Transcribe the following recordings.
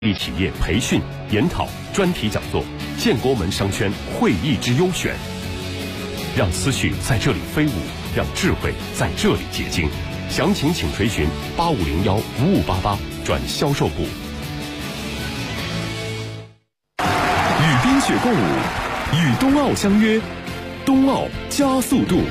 立企业培训、研讨、专题讲座，建国门商圈会议之优选，让思绪在这里飞舞，让智慧在这里结晶。详情请垂询8501-5588转销售部。 与冰雪共舞，与冬奥相约，冬奥加速度。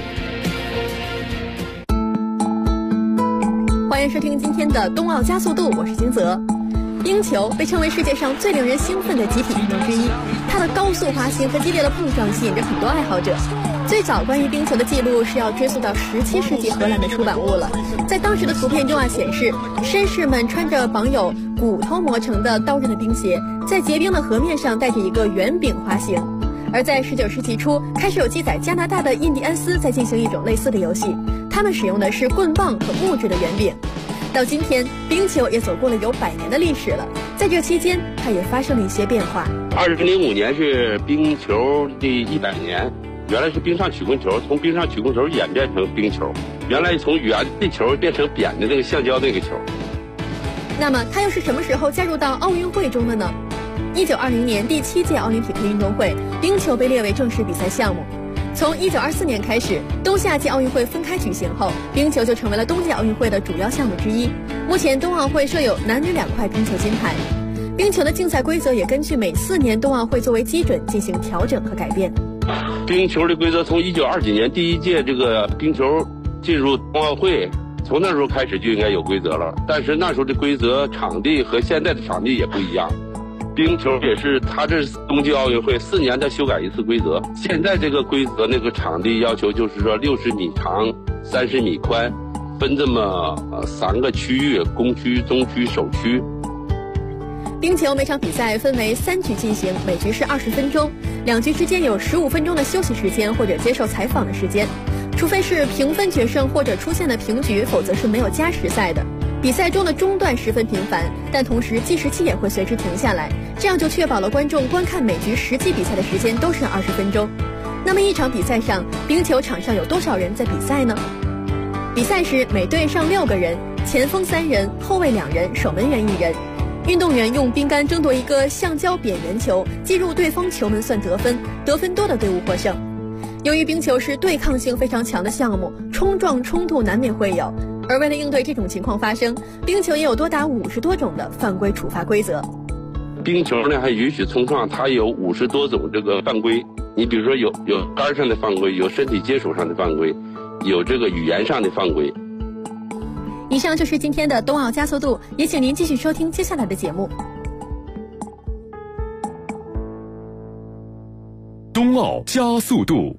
欢迎收听今天的冬奥加速度，我是金泽。冰球被称为世界上最令人兴奋的集体运动之一，它的高速滑行和激烈的碰撞吸引着很多爱好者。最早关于冰球的记录是要追溯到17世纪荷兰的出版物了。在当时的图片中显示绅士们穿着绑有骨头磨成的刀刃的冰鞋，在结冰的河面上带着一个圆饼滑行。而在19世纪初，开始有记载加拿大的印第安斯在进行一种类似的游戏，他们使用的是棍棒和木质的圆饼。到今天，冰球也走过了有100年的历史了。在这期间，它也发生了一些变化。 2005年是冰球的100年，原来是冰上曲棍球，从冰上曲棍球演变成冰球，原来从圆的球变成扁的那个橡胶那个球。 那么，它又是什么时候加入到奥运会中的呢？1920年第7届奥林匹克运动会，冰球被列为正式比赛项目。从1924年开始，冬夏季奥运会分开举行后，冰球就成为了冬季奥运会的主要项目之一。目前冬奥会设有男女2块冰球金牌。冰球的竞赛规则也根据每4年冬奥会作为基准进行调整和改变。 冰球的规则从1920几年第1届这个冰球进入冬奥会，从那时候开始就应该有规则了。但是那时候的规则场地和现在的场地也不一样。冰球也是，它这是冬季奥运会4年再修改一次规则。现在这个规则那个场地要求就是说60米长，30米宽，分这么3个区域：攻区、中区、首区。 冰球每场比赛分为3局进行，每局是20分钟，2局之间有15分钟的休息时间或者接受采访的时间。除非是平分决胜或者出现了平局，否则是没有加时赛的。比赛中的中断十分频繁，但同时计时器也会随之停下来，这样就确保了观众观看每局实际比赛的时间都是20分钟。那么一场比赛上，冰球场上有多少人在比赛呢？比赛时每队上6个人，前锋3人，后卫2人，守门员1人。运动员用冰杆争夺一个橡胶扁圆球，击入对方球门算得分，得分多的队伍获胜。由于冰球是对抗性非常强的项目，冲撞冲突难免会有，而为了应对这种情况发生，冰球也有多达50多种的犯规处罚规则。 冰球呢还允许冲撞，它有50多种这个犯规。你比如说有杆上的犯规，有身体接触上的犯规，有这个语言上的犯规。 以上就是今天的冬奥加速度，也请您继续收听接下来的节目。 冬奥加速度。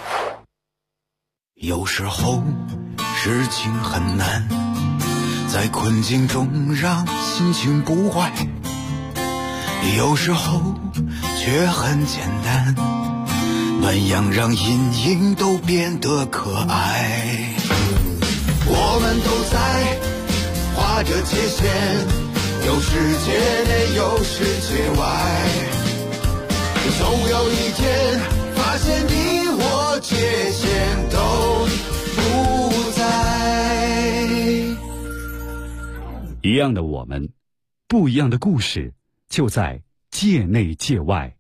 有时候事情很难，在困境中让心情不坏，有时候却很简单，暖阳让阴影都变得可爱。我们都在画着界限，有世界内有世界外，总有一天发现你我界限都不在。 一样的我们，不一样的故事，就在界内界外。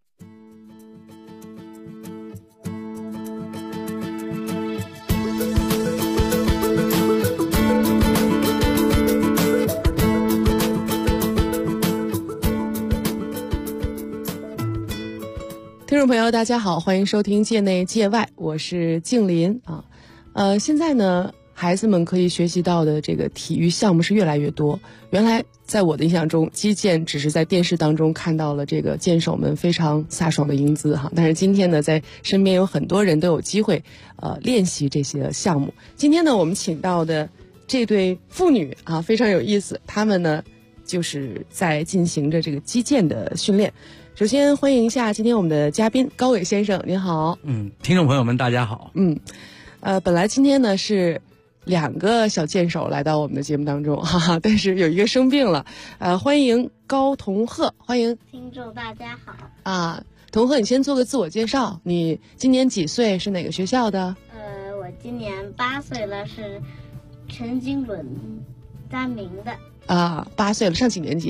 听众朋友大家好，欢迎收听界内界外，我是静林啊。现在呢孩子们可以学习到的这个体育项目是越来越多。原来在我的印象中，击剑只是在电视当中看到了这个剑手们非常飒爽的英姿哈，但是今天呢，在身边有很多人都有机会练习这些项目。今天呢，我们请到的这对父女啊非常有意思，他们呢就是在进行着这个击剑的训练。首先欢迎一下今天我们的嘉宾高伟先生，您好。 听众朋友们大家好。 本来今天呢是2个小剑手来到我们的节目当中，哈哈，但是有一个生病了。欢迎高同鹤，欢迎听众大家好。 啊，同鹤，你先做个自我介绍，你今年几岁？是哪个学校的？ 我今年8岁了，是陈经纶3名的。 啊，8岁了，上几年级啊？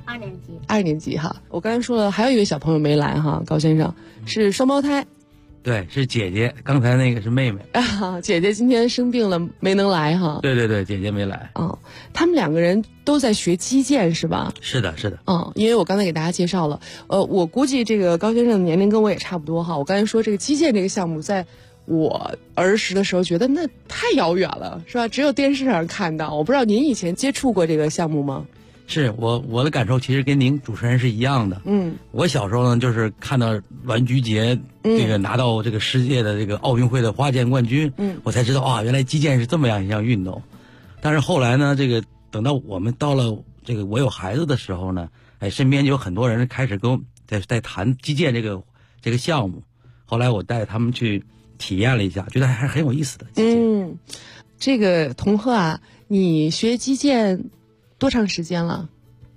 2年级。 2年级哈，我刚才说了，还有一位小朋友没来哈，高先生是双胞胎。 对，是姐姐，刚才那个是妹妹。 姐姐今天生病了，没能来哈。 对，姐姐没来。 他们2个人都在学击剑是吧？ 是的。 因为我刚才给大家介绍了，我估计这个高先生的年龄跟我也差不多哈。我刚才说这个击剑这个项目，在我儿时的时候觉得那太遥远了，是吧？只有电视上看到。我不知道您以前接触过这个项目吗？ 是我的感受其实跟您主持人是一样的。我小时候呢，就是看到栾菊杰这个拿到这个世界的这个奥运会的花剑冠军，我才知道啊，原来击剑是这么样一项运动。但是后来呢，这个等到我们到了这个我有孩子的时候呢，身边就有很多人开始跟我在谈击剑这个项目。后来我带他们去体验了一下，觉得还是很有意思的击剑。 这个同贺啊，你学击剑多长时间了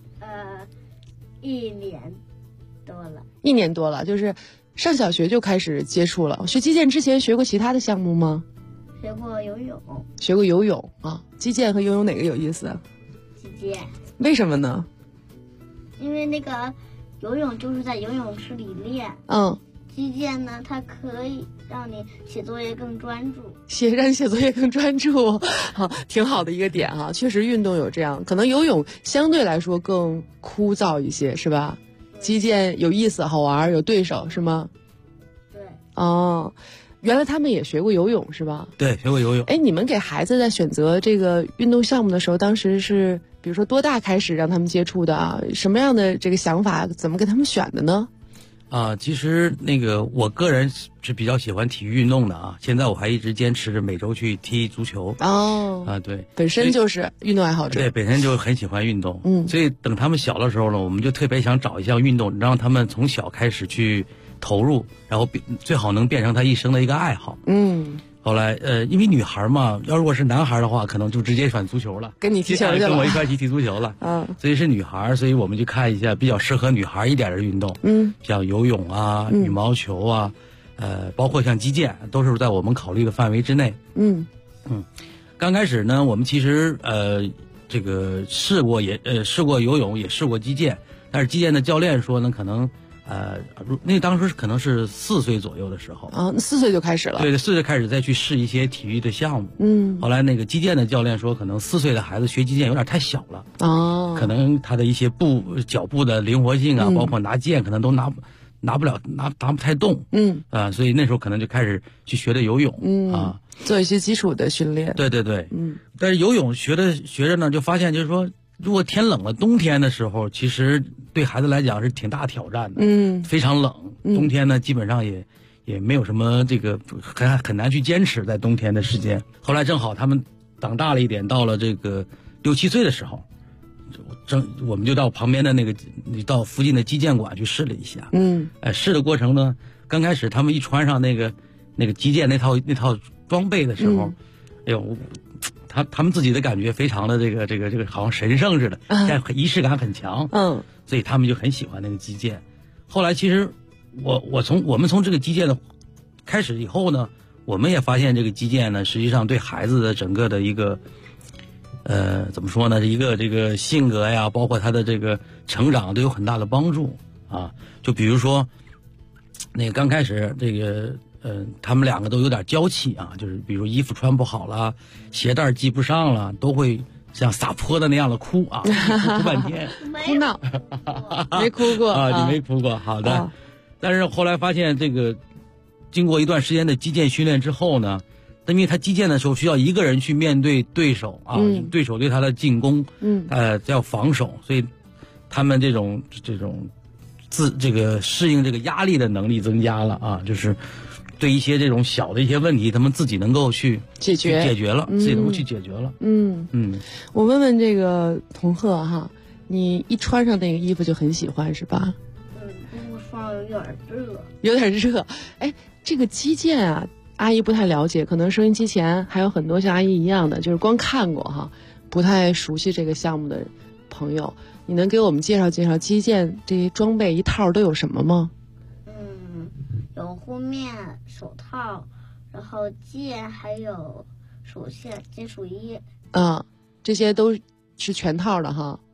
？1年多了。 1年多了，就是上小学就开始接触了。学击剑之前学过其他的项目吗？ 学过游泳。 学过游泳啊？击剑和游泳哪个有意思？ 击剑。 为什么呢？ 因为那个游泳就是在游泳池里练。击剑呢，它可以让你写作业更专注。让你写作业更专注， 挺好的一个点哈。确实运动有这样，可能游泳相对来说更枯燥一些，是吧？击剑有意思、好玩，有对手，是吗？ 对。 原来他们也学过游泳是吧？ 对，学过游泳。 你们给孩子在选择这个运动项目的时候，当时是比如说多大开始让他们接触的啊？什么样的这个想法，怎么给他们选的呢？ 其实那个我个人是比较喜欢体育运动的啊。现在我还一直坚持着每周去踢足球。对， 本身就是运动爱好者。 对，本身就很喜欢运动。所以等他们小的时候呢，我们就特别想找一项运动，让他们从小开始去投入，然后最好能变成他一生的一个爱好。后来因为女孩嘛，如果是男孩的话，可能就直接选足球了， 跟你踢球去了， 跟我一块去踢足球了。所以是女孩，所以我们就看一下比较适合女孩一点的运动。像游泳啊、羽毛球啊，包括像击剑，都是在我们考虑的范围之内。刚开始呢，我们其实这个试过游泳，也试过击剑，但是击剑的教练说呢，可能。那当时可能是4岁左右的时候 4岁就开始了。 对，4岁开始再去试一些体育的项目。后来那个击剑的教练说，可能4岁的孩子学击剑有点太小了。可能他的一些脚步的灵活性啊，包括拿剑可能都拿不太动。所以那时候可能就开始去学的游泳。 做一些基础的训练。 对。但是游泳学着呢，就发现就是说，如果天冷了，冬天的时候，其实对孩子来讲是挺大挑战的。非常冷，冬天呢基本上也没有什么这个很难去坚持在冬天的时间。后来正好他们长大了一点，到了这个6、7岁的时候，我们就到旁边的到附近的击剑馆去试了一下。试的过程呢，刚开始他们一穿上那个击剑那套装备的时候，他们自己的感觉非常的这个好像神圣似的，但仪式感很强。所以他们就很喜欢那个击剑。后来其实我们从这个击剑的开始以后呢，我们也发现这个击剑呢，实际上对孩子的整个的一个怎么说呢，一个这个性格呀，包括他的这个成长都有很大的帮助啊。就比如说那个刚开始这个他们2个都有点娇气啊，就是比如衣服穿不好了，鞋带系不上了，都会像撒泼的那样的哭啊，哭半天， 哭闹，没哭过啊，你没哭过，好的。但是后来发现这个，经过一段时间的击剑训练之后呢，因为他击剑的时候需要一个人去面对对手啊，对手对他的进攻，要防守，所以他们这种这个适应这个压力的能力增加了啊，就是对一些这种小的一些问题，他们自己能够去解决了，自己能够去解决了。 我问问这个同贺哈，你一穿上那个衣服就很喜欢是吧？ 不过双有点热。 有点热。这个击剑啊，阿姨不太了解，可能收音机前还有很多像阿姨一样的，就是光看过哈，不太熟悉这个项目的朋友，你能给我们介绍介绍击剑这些装备一套都有什么吗？ 有护面、手套，然后剑，还有手线、金属衣。 这些都是全套的哈。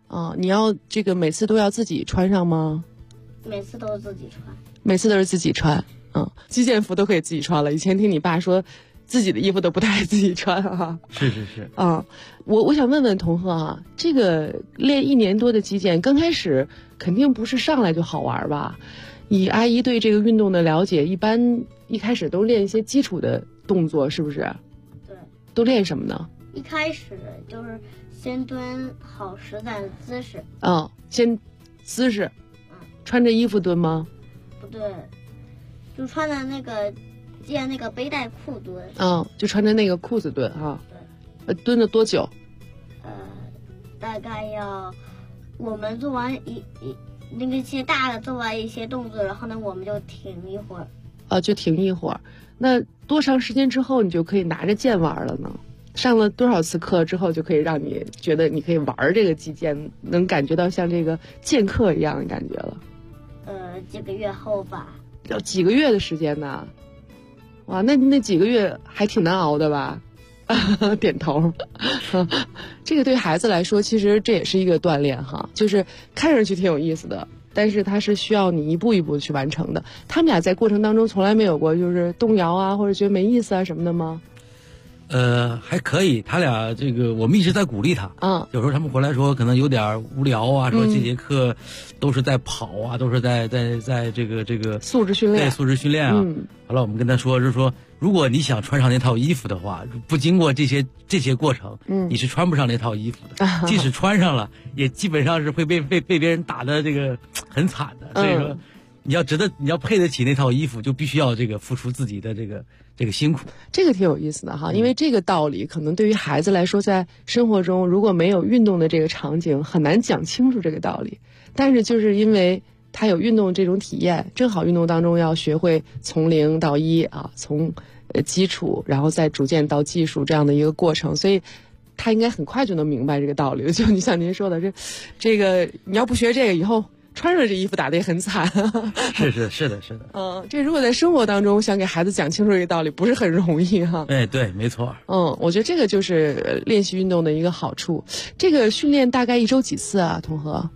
啊，你要这个每次都要自己穿上吗？ 每次都是自己穿。 每次都是自己穿，击剑服都可以自己穿了。以前听你爸说，自己的衣服都不太自己穿哈。 是。 我想问问同贺啊，这个练1年多的击剑，刚开始肯定不是上来就好玩吧？以阿姨对这个运动的了解，一般一开始都练一些基础的动作，是不是？ 对。 都练什么呢？ 一开始就是先蹲好实在的姿势。 先姿势。穿着衣服蹲吗？ 不对，就穿着那个系那个背带裤蹲。 就穿着那个裤子蹲哈。 对。 蹲了多久？ 大概要我们做完那个些大的做完一些动作，然后呢我们就停一会儿。 就停一会儿。那多长时间之后你就可以拿着剑玩了呢？上了多少次课之后就可以让你觉得你可以玩这个击剑，能感觉到像这个剑客一样的感觉了？ 几个月后吧。 要几个月的时间呢？哇，那几个月还挺难熬的吧？点头。这个对孩子来说，其实这也是一个锻炼哈，就是看上去挺有意思的，但是它是需要你一步一步去完成的。他们俩在过程当中从来没有过就是动摇啊，或者觉得没意思啊什么的吗？ 还可以，他俩这个我们一直在鼓励他。有时候他们回来说可能有点无聊啊，说这节课都是在跑啊，都是在这个素质训练。 对，素质训练啊。好了，我们跟他说，就是说，如果你想穿上那套衣服的话，不经过这些过程，你是穿不上那套衣服的。即使穿上了，也基本上是会被别人打的这个很惨的。所以说，你要配得起那套衣服，就必须要这个付出自己的这个辛苦。 这个挺有意思的哈，因为这个道理可能对于孩子来说，在生活中如果没有运动的这个场景，很难讲清楚这个道理。但是就是因为他有运动这种体验，正好运动当中要学会从0到1啊，从基础然后再逐渐到技术这样的一个过程，所以他应该很快就能明白这个道理。就你像您说的，这个你要不学这个，以后穿上这衣服打得也很惨。 是的。 这如果在生活当中想给孩子讲清楚这个道理，不是很容易哈。 对，没错。 我觉得这个就是练习运动的一个好处。这个训练大概1周几次啊，同和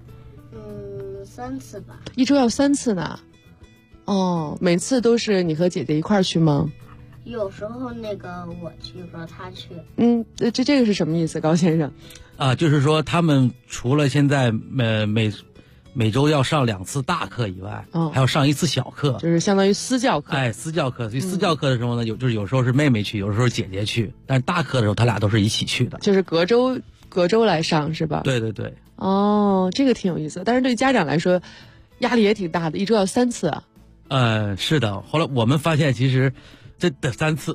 ？3次吧。 1周要3次呢？每次都是你和姐姐一块儿去吗？ 有时候那个我去，有时候他去。 这个是什么意思，高先生？ 就是说他们除了现在每周要上2次大课以外，还要上1次小课， 就是相当于私教课。 私教课。所以私教课的时候呢，有时候是妹妹去，有时候姐姐去，但是大课的时候他俩都是一起去的， 就是隔周来上是吧？ 对。 这个挺有意思，但是对家长来说压力也挺大的，1周要3次啊。 是的。后来我们发现其实这得3次。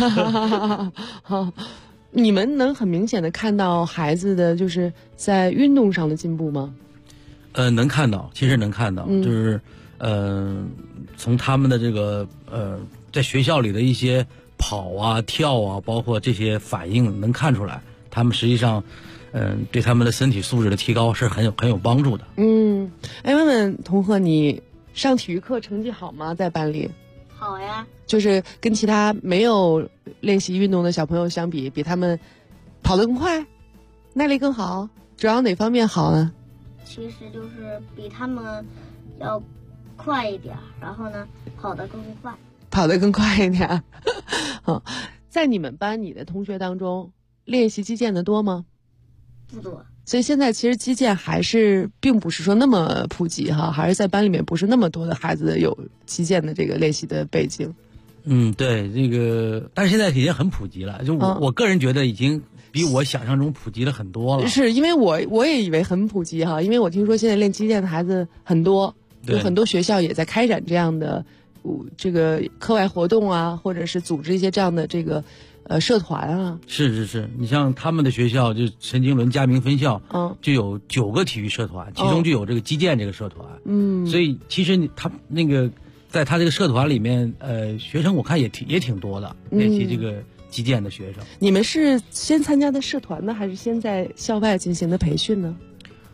你们能很明显的看到孩子的就是在运动上的进步吗？ 能看到，其实能看到，就是从他们的这个在学校里的一些跑啊、跳啊，包括这些反应，能看出来，他们实际上对他们的身体素质的提高是很有帮助的。 问问同贺，你上体育课成绩好吗？在班里？ 好呀。 就是跟其他没有练习运动的小朋友相比，比他们跑得更快，耐力更好，主要哪方面好呢？ 其实就是比他们要快一点，然后呢跑得更快一点。在你们班你的同学当中练习击剑的多吗？ 不多。 所以现在其实击剑还是并不是说那么普及哈，还是在班里面不是那么多的孩子有击剑的这个练习的背景。 对，这个但是现在已经很普及了，就我个人觉得已经比我想象中普及了很多了。 是因为我也以为很普及哈，因为我听说现在练击剑的孩子很多，有很多学校也在开展这样的这个课外活动啊，或者是组织一些这样的这个社团啊。是，你像他们的学校就陈经纶嘉明分校，就有9个体育社团，其中就有这个击剑这个社团。所以其实他那个在他这个社团里面，学生我看也挺多的，练习这个击剑的学生。你们是先参加的社团呢，还是先在校外进行的培训呢？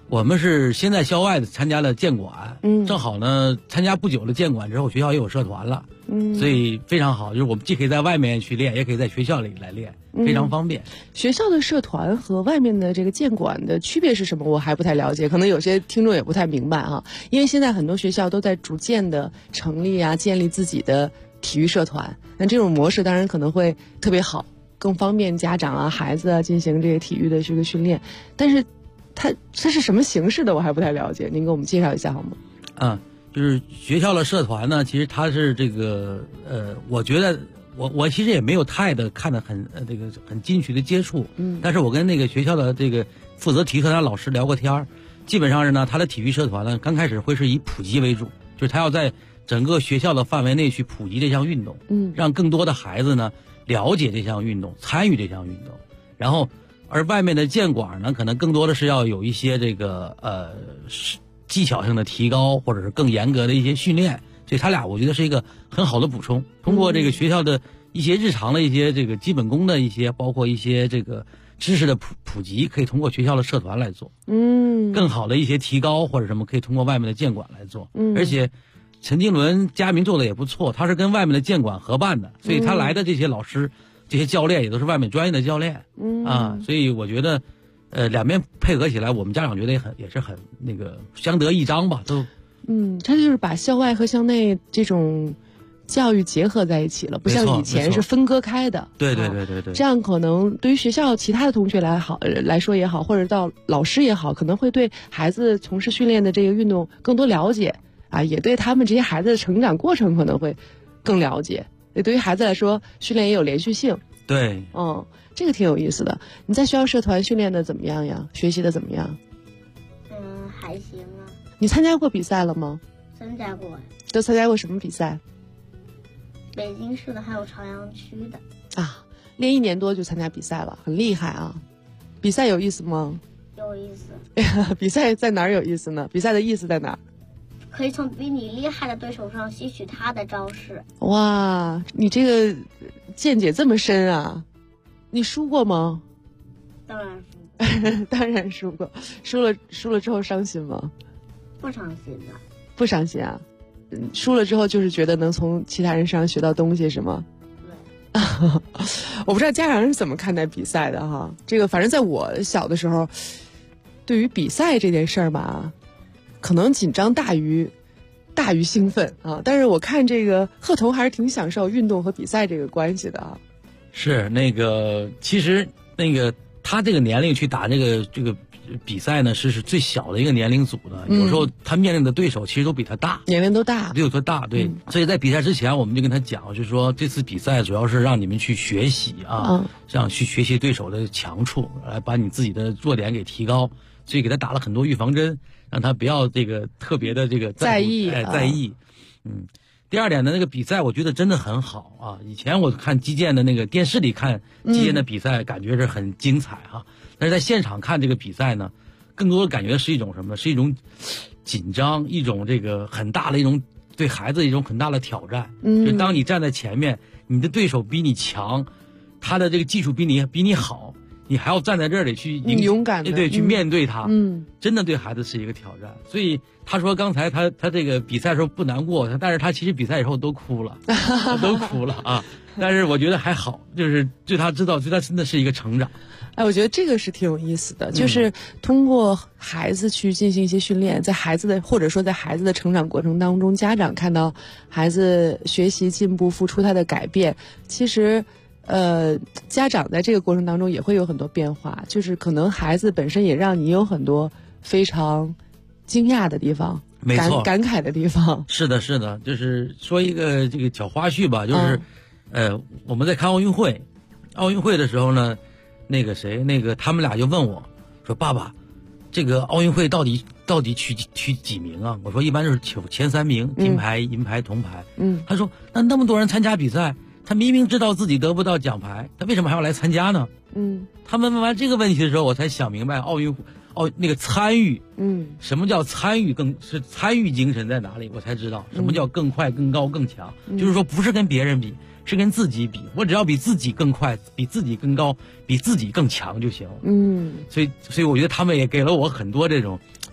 我们是先在校外参加了建管，正好呢参加不久的建管之后，学校也有社团了，所以非常好，就是我们既可以在外面去练，也可以在学校里来练，非常方便。 学校的社团和外面的这个建管的区别是什么？我还不太了解，可能有些听众也不太明白啊。因为现在很多学校都在逐渐的成立啊，建立自己的体育社团，那这种模式当然可能会特别好，更方便家长啊、孩子啊进行这个体育的这个训练，但是它是什么形式的，我还不太了解，您给我们介绍一下好吗？ 就是学校的社团呢，其实它是这个我觉得我其实也没有太的看得很这个很近距离的接触，但是我跟那个学校的这个负责体育社团老师聊过天，基本上是呢，他的体育社团呢刚开始会是以普及为主，就是他要在整个学校的范围内去普及这项运动，让更多的孩子呢了解这项运动，参与这项运动，然后而外面的建管呢，可能更多的是要有一些这个技巧性的提高，或者是更严格的一些训练，所以他俩我觉得是一个很好的补充。通过这个学校的一些日常的一些这个基本功的一些，包括一些这个知识的普及，可以通过学校的社团来做。更好的一些提高或者什么，可以通过外面的建管来做。而且陈经纶佳明做的也不错，他是跟外面的建管合办的，所以他来的这些老师、这些教练也都是外面专业的教练。所以我觉得两边配合起来，我们家长觉得也是很那个相得益彰吧，都。 他就是把校外和校内这种教育结合在一起了，不像以前是分割开的。 对， 这样可能对于学校其他的同学来说也好，或者到老师也好，可能会对孩子从事训练的这个运动更多了解啊，也对他们这些孩子的成长过程可能会更了解。也对于孩子来说，训练也有连续性。 对， 这个挺有意思的。你在学校社团训练的怎么样呀？学习的怎么样？ 还行啊。 你参加过比赛了吗？ 参加过。 都参加过什么比赛？ 北京市的还有朝阳区的。 练1年多就参加比赛了，很厉害啊！比赛有意思吗？ 有意思。 比赛在哪儿有意思呢？比赛的意思在哪儿？ 可以从比你厉害的对手上吸取他的招式。 哇，你这个见解这么深啊！你输过吗？ 当然输过。 当然输过。输了之后伤心吗？ 不伤心的。 不伤心啊？输了之后就是觉得能从其他人身上学到东西是吗？ 对。 我不知道家长是怎么看待比赛的哈。这个反正在我小的时候，对于比赛这件事儿吧，可能紧张大于兴奋啊。但是我看这个贺彤还是挺享受运动和比赛这个关系的啊。 是那个，其实那个他这个年龄去打这个比赛呢，是最小的一个年龄组的。有时候他面临的对手其实都比他大， 年龄都大， 比他大。对，所以在比赛之前，我们就跟他讲，就是说这次比赛主要是让你们去学习啊，让去学习对手的强处，来把你自己的弱点给提高。所以给他打了很多预防针，让他不要这个特别的这个在意。 第二点呢，那个比赛我觉得真的很好啊。以前我看击剑的那个电视里看击剑的比赛，感觉是很精彩哈。但是在现场看这个比赛呢，更多的感觉是一种什么？是一种紧张，一种这个很大的一种对孩子一种很大的挑战。就当你站在前面，你的对手比你强，他的这个技术比你好，你还要站在这里去勇敢的去面对他，真的对孩子是一个挑战。所以他说刚才他这个比赛的时候不难过，但是他其实比赛以后都哭了，都哭了啊。但是我觉得还好，就是对他真的是一个成长。 我觉得这个是挺有意思的，就是通过孩子去进行一些训练，在孩子的成长过程当中，家长看到孩子学习进步，付出他的改变，其实家长在这个过程当中也会有很多变化，就是可能孩子本身也让你有很多非常惊讶的地方， 没错， 感慨的地方。 是的，就是说一个这个小花絮吧，就是我们在看奥运会的时候呢，那个他们俩就问我说：“爸爸，这个奥运会到底取几名啊？”我说：“一般就是前3名，金牌、银牌、铜牌。”他说：“那么多人参加比赛，他明明知道自己得不到奖牌，他为什么还要来参加呢？”他们问完这个问题的时候，我才想明白那个参与，什么叫参与？是参与精神在哪里？我才知道什么叫更快、更高、更强。就是说，不是跟别人比，是跟自己比。我只要比自己更快，比自己更高，比自己更强就行。所以我觉得他们也给了我很多这种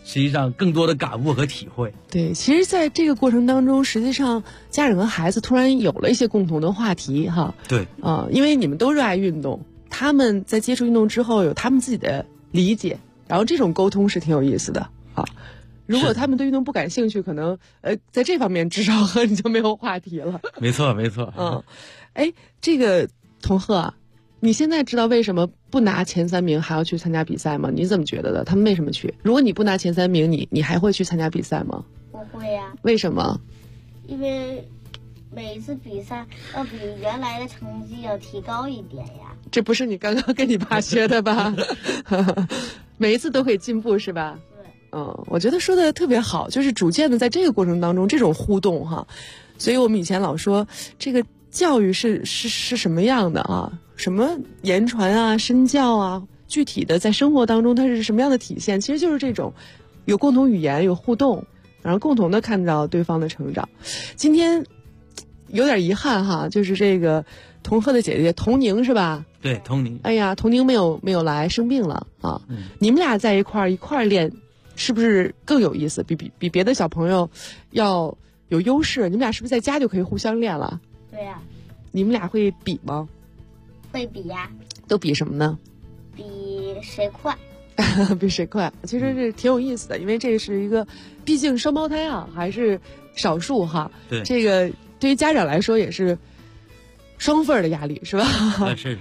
实际上更多的感悟和体会。 对，其实在这个过程当中，实际上家长和孩子突然有了一些共同的话题哈。 对因为你们都热爱运动，他们在接触运动之后有他们自己的理解，然后这种沟通是挺有意思的啊。如果他们对运动不感兴趣，可能在这方面至少和你就没有话题了。 没错没错。 这个童鹤啊，你现在知道为什么不拿前3名还要去参加比赛吗？你怎么觉得的？他们为什么去？如果你不拿前3名，你还会去参加比赛吗？ 不会呀。 为什么？ 因为每一次比赛要比原来的成绩要提高一点呀。 这不是你刚刚跟你爸学的吧？每一次都可以进步是吧？ 对。 我觉得说的特别好，就是逐渐的在这个过程当中这种互动哈，所以我们以前老说这个教育是什么样的啊？什么言传啊、身教啊，具体的在生活当中它是什么样的体现？其实就是这种有共同语言、有互动，然后共同的看到对方的成长。今天有点遗憾哈，就是这个童鹤的姐姐童宁是吧？ 对，童宁。 哎呀，童宁没有来，生病了啊。你们俩在一块儿练，是不是更有意思？比别的小朋友要有优势？你们俩是不是在家就可以互相练了？ 对呀。 你们俩会比吗？ 会比呀。 都比什么呢？ 比谁快。 比谁快，其实是挺有意思的，因为这是一个，毕竟双胞胎啊，还是少数哈。 对。 这个对于家长来说也是双份的压力，是吧？ 是。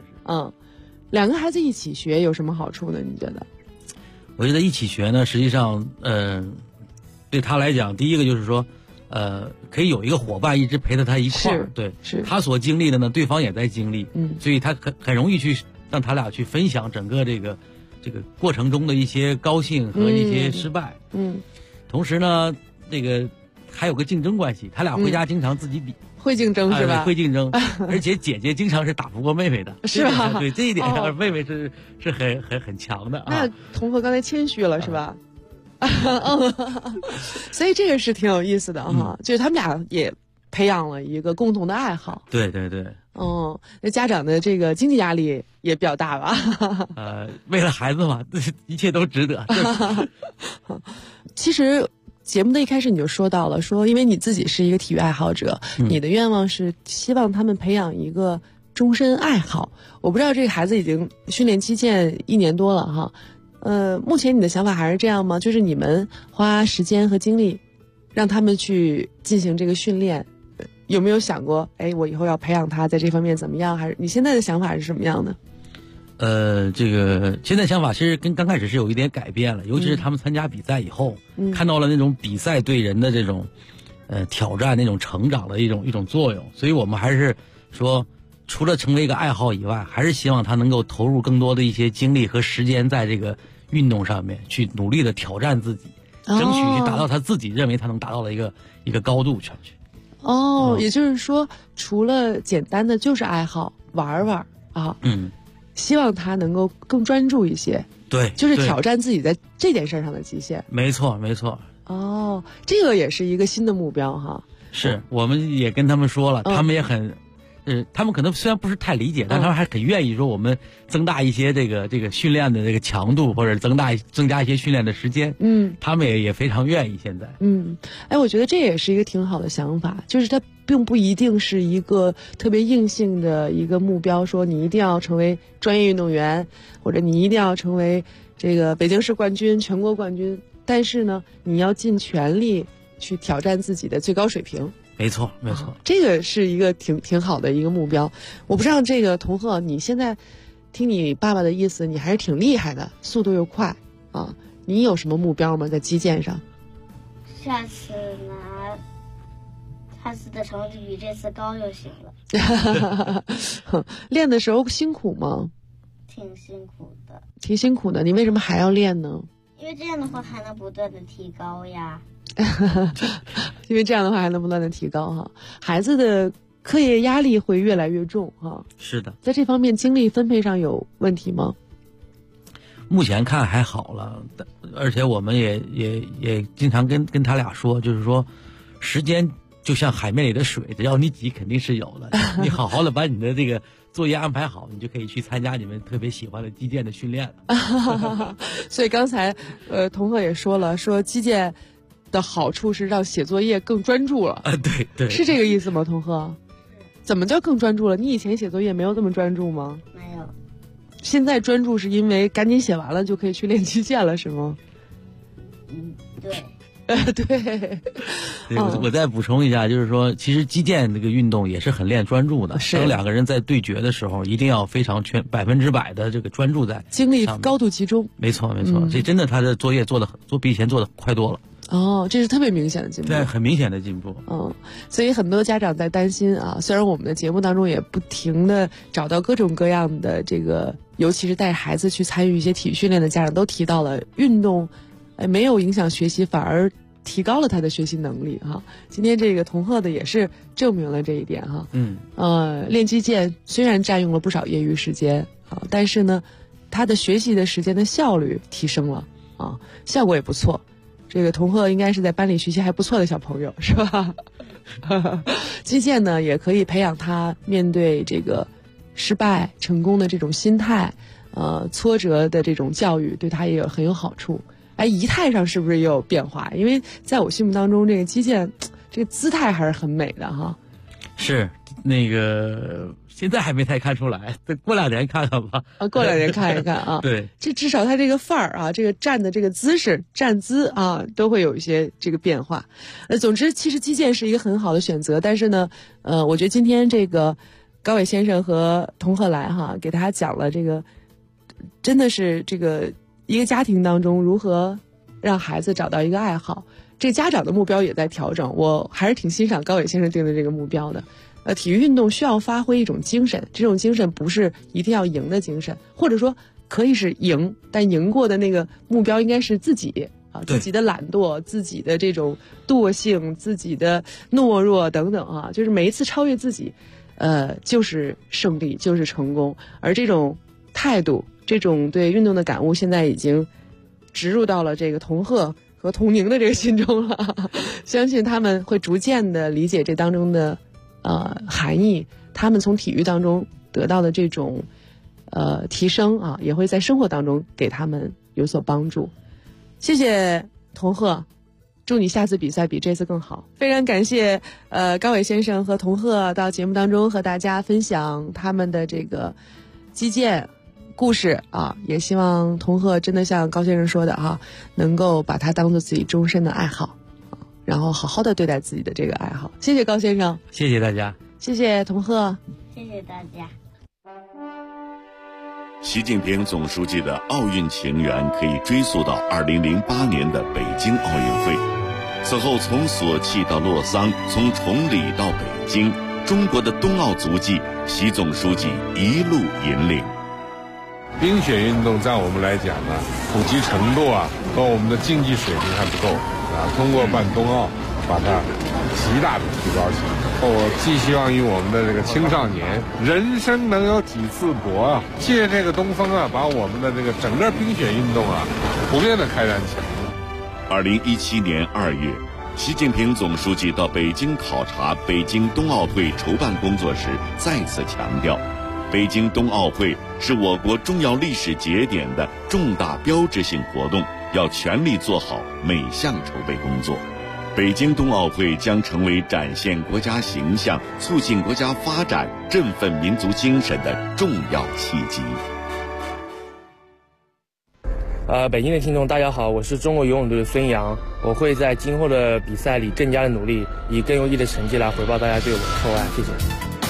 2个孩子一起学有什么好处呢？你觉得？ 我觉得一起学呢，实际上，对他来讲，第一个就是说，可以有一个伙伴一直陪着他一块儿，对， 是他所经历的呢，对方也在经历，所以他很容易去让他俩去分享整个这个过程中的一些高兴和一些失败，同时呢，这个还有个竞争关系，他俩回家经常自己比。 会竞争是吧？ 会竞争，而且姐姐经常是打不过妹妹的， 是吧？ 对这一点上，妹妹是很强的啊。 那童鹤刚才谦虚了是吧？所以这个是挺有意思的哈，就是他们俩也培养了一个共同的爱好。 对。 那家长的这个经济压力也比较大吧？ 为了孩子嘛，一切都值得。 其实。节目的一开始你就说到了，说因为你自己是一个体育爱好者，你的愿望是希望他们培养一个终身爱好。我不知道这个孩子已经训练击剑1年多了哈，目前你的想法还是这样吗？就是你们花时间和精力让他们去进行这个训练，有没有想过，我以后要培养他在这方面怎么样？还是你现在的想法是什么样的？ 这个现在想法其实跟刚开始是有一点改变了，尤其是他们参加比赛以后，看到了那种比赛对人的这种挑战、那种成长的一种作用，所以我们还是说，除了成为一个爱好以外，还是希望他能够投入更多的一些精力和时间在这个运动上面，去努力的挑战自己，争取去达到他自己认为他能达到的一个高度上去。 也就是说，除了简单的就是爱好玩玩啊，希望他能够更专注一些， 对， 就是挑战自己在这件事上的极限。 没错。 这个也是一个新的目标哈。 是，我们也跟他们说了，他们也很，他们可能虽然不是太理解，但他们还很愿意说我们增大一些这个训练的这个强度，或者增加一些训练的时间。他们也非常愿意现在。 我觉得这也是一个挺好的想法，就是他并不一定是一个特别硬性的一个目标，说你一定要成为专业运动员，或者你一定要成为这个北京市冠军、全国冠军。但是呢，你要尽全力去挑战自己的最高水平。 没错。 这个是一个挺好的一个目标。我不知道这个童鹤，你现在听你爸爸的意思，你还是挺厉害的，速度又快啊。你有什么目标吗？在击剑上？ 下次的成绩比这次高就行了。 练的时候辛苦吗？ 挺辛苦的。 挺辛苦的，你为什么还要练呢？ 因为这样的话还能不断的提高呀。 因为这样的话还能不断的提高哈。孩子的课业压力会越来越重哈。 是的。 在这方面精力分配上有问题吗？ 目前看还好了，而且我们也经常跟他俩说，就是说时间就像海面里的水，只要你挤肯定是有的。你好好的把你的这个作业安排好，你就可以去参加你们特别喜欢的击剑的训练了。 所以刚才童鹤也说了，说击剑的好处是让写作业更专注了。 对对， 是这个意思吗？童鹤，怎么叫更专注了？你以前写作业没有这么专注吗？ 没有。 现在专注是因为赶紧写完了就可以去练击剑了，是吗？ 对。 对， 我再补充一下，就是说，其实击剑这个运动也是很练专注的。当两个人在对决的时候，一定要非常100%的这个专注在， 精力高度集中。 没错，所以真的他的作业比以前做的快多了。 哦，这是特别明显的进步。 对，很明显的进步。 所以很多家长在担心啊，虽然我们的节目当中也不停的找到各种各样的这个，尤其是带孩子去参与一些体育训练的家长，都提到了运动。没有影响学习，反而提高了他的学习能力哈。今天这个童鹤的也是证明了这一点哈。练击剑虽然占用了不少业余时间啊，但是呢，他的学习的时间的效率提升了啊，效果也不错。这个童鹤应该是在班里学习还不错的小朋友，是吧？击剑呢，也可以培养他面对这个失败、成功的这种心态，挫折的这种教育，对他也很有好处。仪态上是不是也有变化？因为在我心目当中，这个击剑这个姿态还是很美的哈。 是那个现在还没太看出来，再过2年看看吧。 过2年看一看啊。 对， 这至少他这个范儿啊，这个站的这个姿势、站姿啊，都会有一些这个变化。总之，其实击剑是一个很好的选择，但是呢，我觉得今天这个高伟先生和童鹤来哈，给大家讲了这个，真的是这个。一个家庭当中如何让孩子找到一个爱好，这家长的目标也在调整。我还是挺欣赏高伟先生定的这个目标的。体育运动需要发挥一种精神，这种精神不是一定要赢的精神，或者说可以是赢，但赢过的那个目标应该是自己啊，自己的懒惰、自己的这种惰性、自己的懦弱等等啊，就是每一次超越自己，就是胜利，就是成功。而这种态度。这种对运动的感悟，现在已经植入到了这个童鹤和童宁的这个心中了。相信他们会逐渐的理解这当中的含义，他们从体育当中得到的这种提升啊，也会在生活当中给他们有所帮助。谢谢童鹤，祝你下次比赛比这次更好。非常感谢高伟先生和童鹤到节目当中和大家分享他们的这个击剑故事啊，也希望童鹤真的像高先生说的哈，能够把它当做自己终身的爱好，然后好好的对待自己的这个爱好。谢谢高先生， 谢谢大家， 谢谢童鹤， 谢谢大家。 习近平总书记的奥运情缘可以追溯到2008年的北京奥运会。此后从索契到洛桑，从崇礼到北京，中国的冬奥足迹，习总书记一路引领。 冰雪运动在我们来讲呢，普及程度和我们的竞技水平还不够通过办冬奥，把它极大的提高起来。我寄希望于我们的这个青少年，人生能有几次搏借这个东风把我们的这个整个冰雪运动普遍的开展起来。 2017年2月，习近平总书记到北京考察北京冬奥会筹办工作时，再次强调，北京冬奥会是我国重要历史节点的重大标志性活动，要全力做好每项筹备工作。北京冬奥会将成为展现国家形象、促进国家发展、振奋民族精神的重要契机。 北京的听众大家好，我是中国游泳队的孙杨，我会在今后的比赛里更加的努力，以更优异的成绩来回报大家对我的厚爱，谢谢。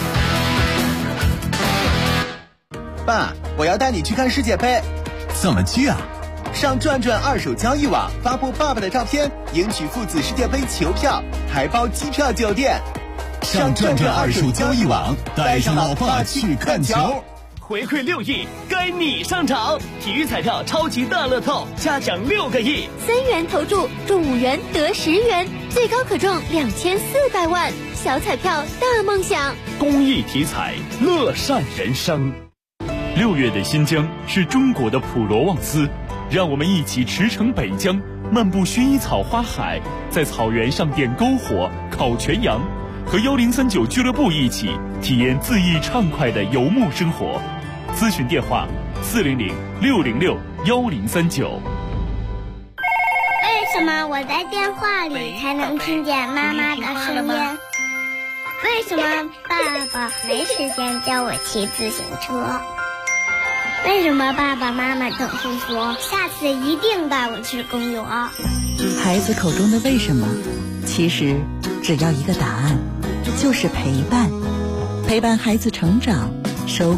爸，我要带你去看世界杯。 怎么去啊？ 上转转二手交易网发布爸爸的照片，赢取父子世界杯球票，还包机票酒店。 上转转二手交易网，带上老爸去看球。 回馈6亿，该你上场！体育彩票超级大乐透，嘉奖6个亿 ，3元投注中5元得10元，最高可中2400万，小彩票大梦想。 公益体彩，乐善人生。 6月的新疆是中国的普罗旺斯，让我们一起驰骋北疆，漫步薰衣草花海，在草原上点篝火、烤全羊，和1039俱乐部一起体验恣意畅快的游牧生活。咨询电话400-606-1039。 为什么我在电话里才能听见妈妈的声音？为什么爸爸没时间教我骑自行车？为什么爸爸妈妈总是说下次一定带我去公园？ 孩子口中的为什么，其实只要一个答案，就是陪伴。陪伴孩子成长，收